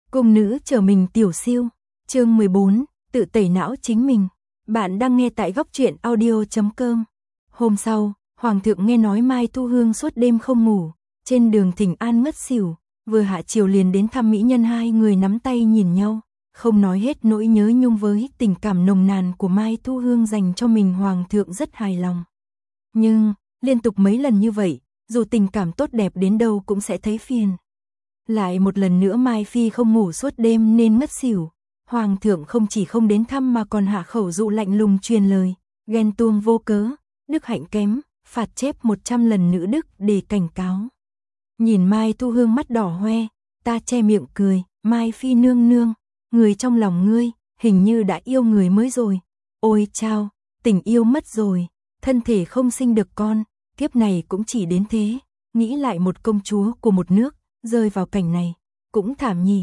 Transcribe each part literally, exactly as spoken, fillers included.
Cung nữ trở mình tiểu siêu, chương mười bốn, tự tẩy não chính mình. Bạn đang nghe tại góc truyện audio chấm com. Hôm sau, Hoàng thượng nghe nói Mai Thu Hương suốt đêm không ngủ, trên đường thỉnh an ngất xỉu, vừa hạ chiều liền đến thăm mỹ nhân, hai người nắm tay nhìn nhau, không nói hết nỗi nhớ nhung với tình cảm nồng nàn của Mai Thu Hương dành cho mình. Hoàng thượng rất hài lòng. Nhưng, liên tục mấy lần như vậy, dù tình cảm tốt đẹp đến đâu cũng sẽ thấy phiền. Lại một lần nữa Mai Phi không ngủ suốt đêm nên ngất xỉu. Hoàng thượng không chỉ không đến thăm mà còn hạ khẩu dụ lạnh lùng truyền lời, ghen tuông vô cớ, đức hạnh kém, phạt chép một trăm lần nữ đức để cảnh cáo. Nhìn Mai Thu Hương mắt đỏ hoe, ta che miệng cười, Mai Phi nương nương, người trong lòng ngươi, hình như đã yêu người mới rồi. Ôi chao, tình yêu mất rồi, thân thể không sinh được con, kiếp này cũng chỉ đến thế. Nghĩ lại một công chúa của một nước, rơi vào cảnh này, cũng thảm nhỉ.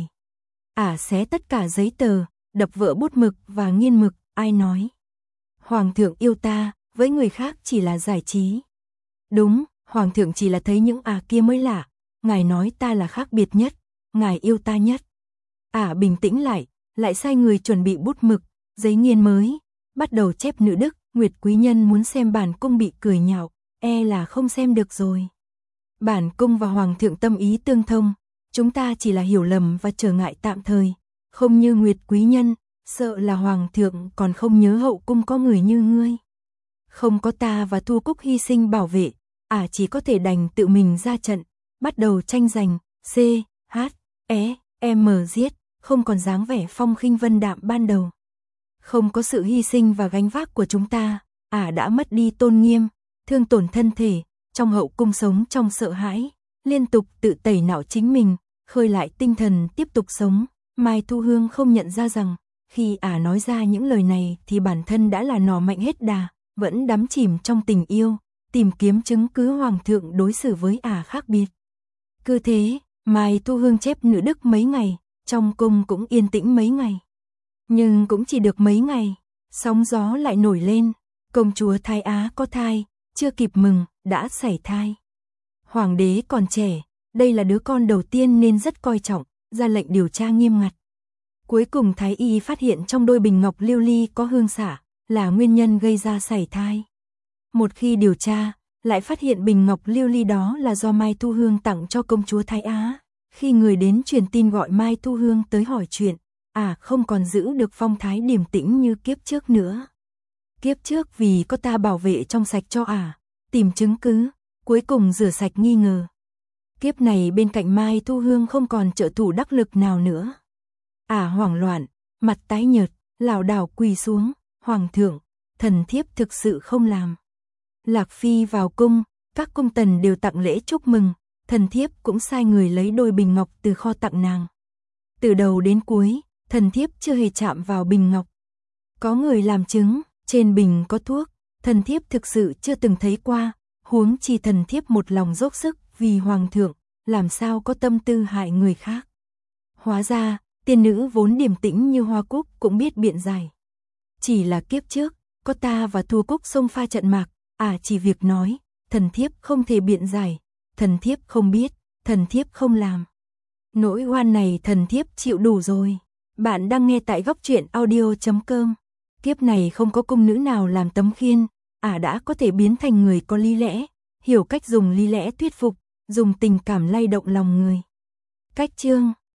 Ả à, xé tất cả giấy tờ, đập vỡ bút mực và nghiên mực, ai nói. Hoàng thượng yêu ta, với người khác chỉ là giải trí. Đúng, Hoàng thượng chỉ là thấy những à kia mới lạ, ngài nói ta là khác biệt nhất, ngài yêu ta nhất. Ả à, bình tĩnh lại, lại sai người chuẩn bị bút mực, giấy nghiên mới, bắt đầu chép nữ đức. Nguyệt quý nhân muốn xem bản cung bị cười nhạo, e là không xem được rồi. Bản cung và Hoàng thượng tâm ý tương thông, chúng ta chỉ là hiểu lầm và trở ngại tạm thời, không như Nguyệt quý nhân, sợ là Hoàng thượng còn không nhớ hậu cung có người như ngươi. Không có ta và Thu Cúc hy sinh bảo vệ, ả à chỉ có thể đành tự mình ra trận, bắt đầu tranh giành, C, H, E, M giết, không còn dáng vẻ phong khinh vân đạm ban đầu. Không có sự hy sinh và gánh vác của chúng ta, ả à đã mất đi tôn nghiêm, thương tổn thân thể, trong hậu cung sống trong sợ hãi, liên tục tự tẩy não chính mình, khơi lại tinh thần tiếp tục sống. Mai Thu Hương không nhận ra rằng, khi ả à nói ra những lời này thì bản thân đã là nỏ mạnh hết đà, vẫn đắm chìm trong tình yêu, tìm kiếm chứng cứ Hoàng thượng đối xử với ả à khác biệt. Cứ thế, Mai Thu Hương chép nữ đức mấy ngày, trong cung cũng yên tĩnh mấy ngày. Nhưng cũng chỉ được mấy ngày, sóng gió lại nổi lên, công chúa Thái Á có thai, chưa kịp mừng, đã sảy thai. Hoàng đế còn trẻ, đây là đứa con đầu tiên nên rất coi trọng, ra lệnh điều tra nghiêm ngặt. Cuối cùng Thái y phát hiện trong đôi bình ngọc lưu ly có hương xả, là nguyên nhân gây ra sảy thai. Một khi điều tra, lại phát hiện bình ngọc lưu ly đó là do Mai Thu Hương tặng cho công chúa Thái Á. Khi người đến truyền tin gọi Mai Thu Hương tới hỏi chuyện, à không còn giữ được phong thái điềm tĩnh như kiếp trước nữa. Kiếp trước vì có ta bảo vệ trong sạch cho ả, à, tìm chứng cứ, cuối cùng rửa sạch nghi ngờ. Kiếp này bên cạnh Mai Thu Hương không còn trợ thủ đắc lực nào nữa. Ả à, hoảng loạn, mặt tái nhợt, lảo đảo quỳ xuống, Hoàng thượng, thần thiếp thực sự không làm. Lạc Phi vào cung, các cung tần đều tặng lễ chúc mừng, thần thiếp cũng sai người lấy đôi bình ngọc từ kho tặng nàng. Từ đầu đến cuối, thần thiếp chưa hề chạm vào bình ngọc. Có người làm chứng, trên bình có thuốc, thần thiếp thực sự chưa từng thấy qua, huống chi thần thiếp một lòng dốc sức vì Hoàng thượng, làm sao có tâm tư hại người khác. Hóa ra, tiên nữ vốn điềm tĩnh như hoa cúc cũng biết biện giải. Chỉ là kiếp trước, có ta và Thu Cúc xông pha trận mạc, à chỉ việc nói, thần thiếp không thể biện giải, thần thiếp không biết, thần thiếp không làm. Nỗi oan này thần thiếp chịu đủ rồi. Bạn đang nghe tại góc truyện audio chấm com. Kiếp này không có cung nữ nào làm tấm khiên, ả à đã có thể biến thành người có lý lẽ, hiểu cách dùng lý lẽ thuyết phục, dùng tình cảm lay động lòng người. Cách chương